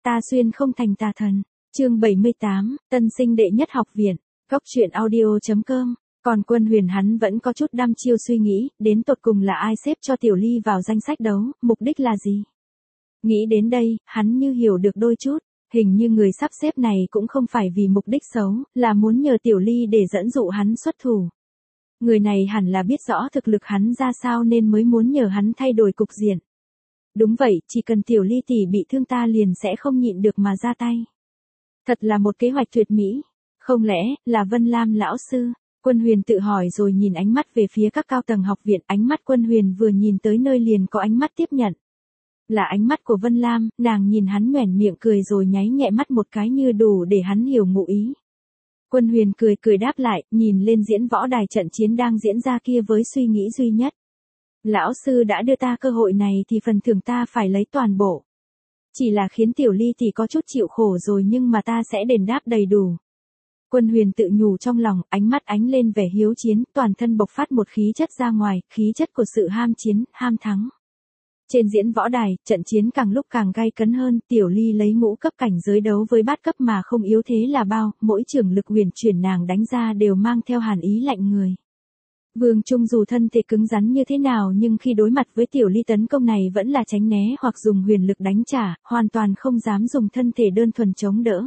Ta xuyên không thành tà thần. Chương 78, tân sinh đệ nhất học viện. Góc truyện audio.com. Còn Quân Huyền hắn vẫn có chút đăm chiêu suy nghĩ, đến tột cùng là ai xếp cho Tiểu Ly vào danh sách đấu, mục đích là gì? Nghĩ đến đây, hắn như hiểu được đôi chút, hình như người sắp xếp này cũng không phải vì mục đích xấu, là muốn nhờ Tiểu Ly để dẫn dụ hắn xuất thủ. Người này hẳn là biết rõ thực lực hắn ra sao nên mới muốn nhờ hắn thay đổi cục diện. Đúng vậy, chỉ cần Tiểu Ly tỷ bị thương ta liền sẽ không nhịn được mà ra tay. Thật là một kế hoạch tuyệt mỹ. Không lẽ, là Vân Lam lão sư? Quân Huyền tự hỏi rồi nhìn ánh mắt về phía các cao tầng học viện, ánh mắt Quân Huyền vừa nhìn tới nơi liền có ánh mắt tiếp nhận. Là ánh mắt của Vân Lam, nàng nhìn hắn nhoẻn miệng cười rồi nháy nhẹ mắt một cái như đủ để hắn hiểu ngụ ý. Quân Huyền cười cười đáp lại, nhìn lên diễn võ đài trận chiến đang diễn ra kia với suy nghĩ duy nhất. Lão sư đã đưa ta cơ hội này thì phần thưởng ta phải lấy toàn bộ. Chỉ là khiến Tiểu Ly tỷ có chút chịu khổ rồi nhưng mà ta sẽ đền đáp đầy đủ. Quân Huyền tự nhủ trong lòng, ánh mắt ánh lên vẻ hiếu chiến, toàn thân bộc phát một khí chất ra ngoài, khí chất của sự ham chiến, ham thắng. Trên diễn võ đài, trận chiến càng lúc càng gay cấn hơn, Tiểu Ly lấy ngũ cấp cảnh giới đấu với bát cấp mà không yếu thế là bao, mỗi trường lực huyền chuyển nàng đánh ra đều mang theo hàn ý lạnh người. Vương Trung dù thân thể cứng rắn như thế nào nhưng khi đối mặt với Tiểu Ly tấn công này vẫn là tránh né hoặc dùng huyền lực đánh trả, hoàn toàn không dám dùng thân thể đơn thuần chống đỡ.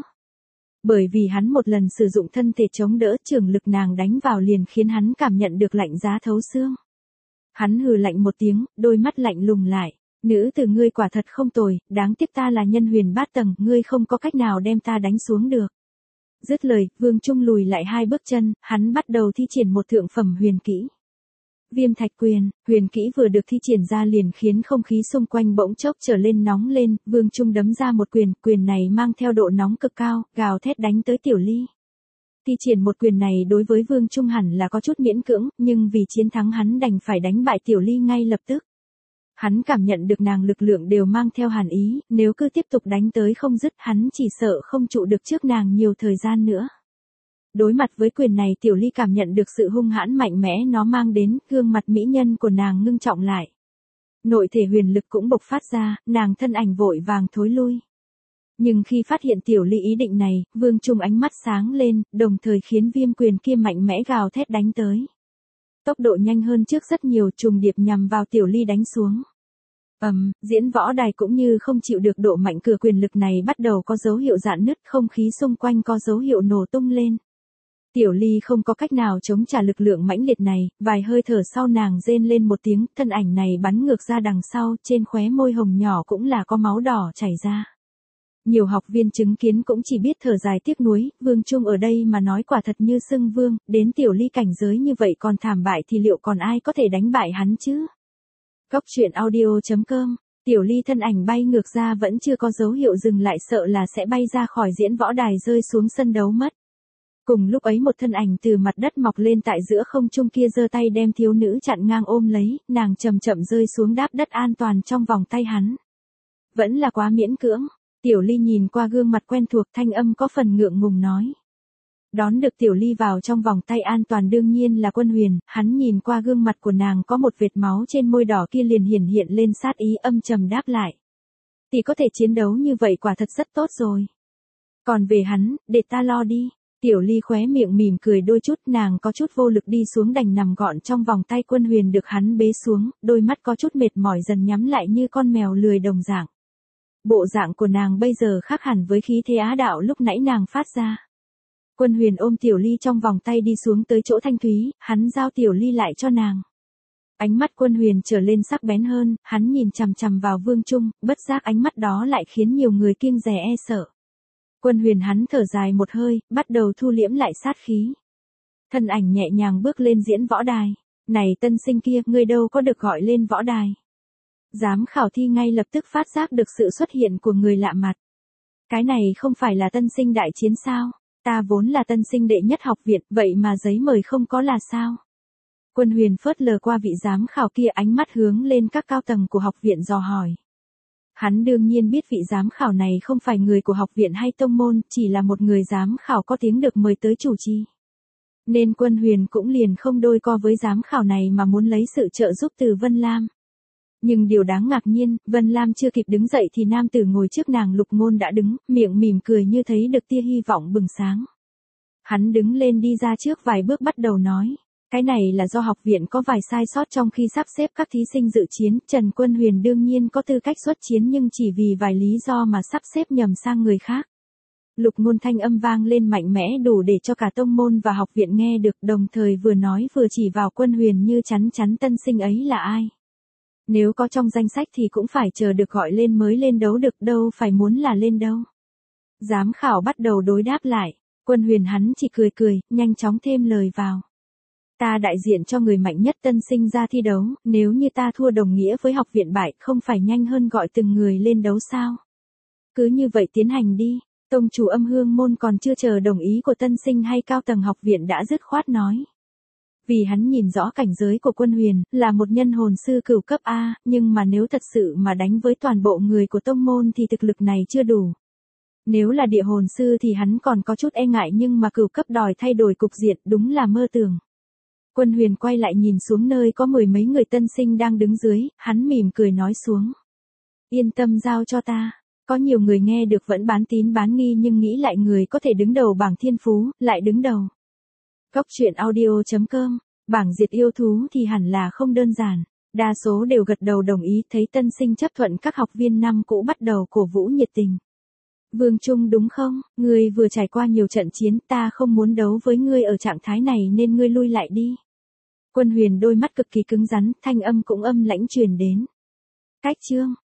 Bởi vì hắn một lần sử dụng thân thể chống đỡ, trường lực nàng đánh vào liền khiến hắn cảm nhận được lạnh giá thấu xương. Hắn hừ lạnh một tiếng, đôi mắt lạnh lùng lại. Nữ tử ngươi quả thật không tồi, đáng tiếc ta là nhân huyền bát tầng, ngươi không có cách nào đem ta đánh xuống được. Dứt lời, Vương Trung lùi lại 2 bước chân, hắn bắt đầu thi triển một thượng phẩm huyền kỹ. Viêm thạch quyền, huyền kỹ vừa được thi triển ra liền khiến không khí xung quanh bỗng chốc trở lên nóng lên, Vương Trung đấm ra một quyền, quyền này mang theo độ nóng cực cao, gào thét đánh tới Tiểu Ly. Thi triển một quyền này đối với Vương Trung hẳn là có chút miễn cưỡng, nhưng vì chiến thắng hắn đành phải đánh bại Tiểu Ly ngay lập tức. Hắn cảm nhận được nàng lực lượng đều mang theo hàn ý, nếu cứ tiếp tục đánh tới không dứt hắn chỉ sợ không trụ được trước nàng nhiều thời gian nữa. Đối mặt với quyền này Tiểu Ly cảm nhận được sự hung hãn mạnh mẽ nó mang đến, gương mặt mỹ nhân của nàng ngưng trọng lại. Nội thể huyền lực cũng bộc phát ra, nàng thân ảnh vội vàng thối lui. Nhưng khi phát hiện Tiểu Ly ý định này, Vương Trung ánh mắt sáng lên, đồng thời khiến viêm quyền kia mạnh mẽ gào thét đánh tới. Tốc độ nhanh hơn trước rất nhiều, trùng điệp nhằm vào Tiểu Ly đánh xuống. Diễn võ đài cũng như không chịu được độ mạnh cửa quyền lực này bắt đầu có dấu hiệu rạn nứt, không khí xung quanh có dấu hiệu nổ tung lên. Tiểu Ly không có cách nào chống trả lực lượng mãnh liệt này, vài hơi thở sau nàng rên lên một tiếng, thân ảnh này bắn ngược ra đằng sau, trên khóe môi hồng nhỏ cũng là có máu đỏ chảy ra. Nhiều học viên chứng kiến cũng chỉ biết thở dài tiếc nuối, Vương Trung ở đây mà nói quả thật như xưng vương, đến Tiểu Ly cảnh giới như vậy còn thảm bại thì liệu còn ai có thể đánh bại hắn chứ? Góc truyện audio.com. Tiểu Ly thân ảnh bay ngược ra vẫn chưa có dấu hiệu dừng lại, sợ là sẽ bay ra khỏi diễn võ đài rơi xuống sân đấu mất. Cùng lúc ấy một thân ảnh từ mặt đất mọc lên tại giữa không trung kia giơ tay đem thiếu nữ chặn ngang ôm lấy, nàng chậm chậm rơi xuống đáp đất an toàn trong vòng tay hắn. Vẫn là quá miễn cưỡng. Tiểu Ly nhìn qua gương mặt quen thuộc, thanh âm có phần ngượng ngùng nói. Đón được Tiểu Ly vào trong vòng tay an toàn đương nhiên là Quân Huyền, hắn nhìn qua gương mặt của nàng có một vệt máu trên môi đỏ kia liền hiển hiện lên sát ý, âm trầm đáp lại. Tỷ có thể chiến đấu như vậy quả thật rất tốt rồi. Còn về hắn, để ta lo đi. Tiểu Ly khóe miệng mỉm cười đôi chút, nàng có chút vô lực đi xuống đành nằm gọn trong vòng tay Quân Huyền được hắn bế xuống, đôi mắt có chút mệt mỏi dần nhắm lại như con mèo lười đồng dạng. Bộ dạng của nàng bây giờ khác hẳn với khí thế á đạo lúc nãy nàng phát ra. Quân Huyền ôm Tiểu Ly trong vòng tay đi xuống tới chỗ Thanh Thúy, hắn giao Tiểu Ly lại cho nàng. Ánh mắt Quân Huyền trở lên sắc bén hơn, hắn nhìn chằm chằm vào Vương Trung, bất giác ánh mắt đó lại khiến nhiều người kiêng dè e sợ. Quân Huyền hắn thở dài một hơi, bắt đầu thu liễm lại sát khí. Thân ảnh nhẹ nhàng bước lên diễn võ đài. Này tân sinh kia, ngươi đâu có được gọi lên võ đài. Giám khảo thi ngay lập tức phát giác được sự xuất hiện của người lạ mặt. Cái này không phải là tân sinh đại chiến sao? Ta vốn là tân sinh đệ nhất học viện, vậy mà giấy mời không có là sao? Quân Huyền phớt lờ qua vị giám khảo kia, ánh mắt hướng lên các cao tầng của học viện dò hỏi. Hắn đương nhiên biết vị giám khảo này không phải người của học viện hay tông môn, chỉ là một người giám khảo có tiếng được mời tới chủ trì. Nên Quân Huyền cũng liền không đôi co với giám khảo này mà muốn lấy sự trợ giúp từ Vân Lam. Nhưng điều đáng ngạc nhiên, Vân Lam chưa kịp đứng dậy thì nam tử ngồi trước nàng Lục Ngôn đã đứng, miệng mỉm cười như thấy được tia hy vọng bừng sáng. Hắn đứng lên đi ra trước vài bước bắt đầu nói. Cái này là do học viện có vài sai sót trong khi sắp xếp các thí sinh dự chiến, Trần Quân Huyền đương nhiên có tư cách xuất chiến nhưng chỉ vì vài lý do mà sắp xếp nhầm sang người khác. Lục Ngôn thanh âm vang lên mạnh mẽ đủ để cho cả tông môn và học viện nghe được, đồng thời vừa nói vừa chỉ vào Quân Huyền như chắn chắn tân sinh ấy là ai. Nếu có trong danh sách thì cũng phải chờ được gọi lên mới lên đấu được, đâu phải muốn là lên đâu. Giám khảo bắt đầu đối đáp lại, Quân Huyền hắn chỉ cười cười, nhanh chóng thêm lời vào. Ta đại diện cho người mạnh nhất tân sinh ra thi đấu, nếu như ta thua đồng nghĩa với học viện bại, không phải nhanh hơn gọi từng người lên đấu sao? Cứ như vậy tiến hành đi. Tông chủ Âm Hương môn còn chưa chờ đồng ý của tân sinh hay cao tầng học viện đã dứt khoát nói. Vì hắn nhìn rõ cảnh giới của Quân Huyền, là một nhân hồn sư cửu cấp A, nhưng mà nếu thật sự mà đánh với toàn bộ người của tông môn thì thực lực này chưa đủ. Nếu là địa hồn sư thì hắn còn có chút e ngại, nhưng mà cửu cấp đòi thay đổi cục diện đúng là mơ tưởng. Quân Huyền quay lại nhìn xuống nơi có mười mấy người tân sinh đang đứng dưới, hắn mỉm cười nói xuống. Yên tâm giao cho ta. Có nhiều người nghe được vẫn bán tín bán nghi nhưng nghĩ lại người có thể đứng đầu bảng thiên phú, lại đứng đầu. Góc truyện audio.com, bảng diệt yêu thú thì hẳn là không đơn giản. Đa số đều gật đầu đồng ý, thấy tân sinh chấp thuận, các học viên năm cũ bắt đầu cổ vũ nhiệt tình. Vương Trung đúng không, ngươi vừa trải qua nhiều trận chiến, ta không muốn đấu với ngươi ở trạng thái này nên ngươi lui lại đi. Quân Huyền đôi mắt cực kỳ cứng rắn, thanh âm cũng âm lãnh truyền đến. Cách chương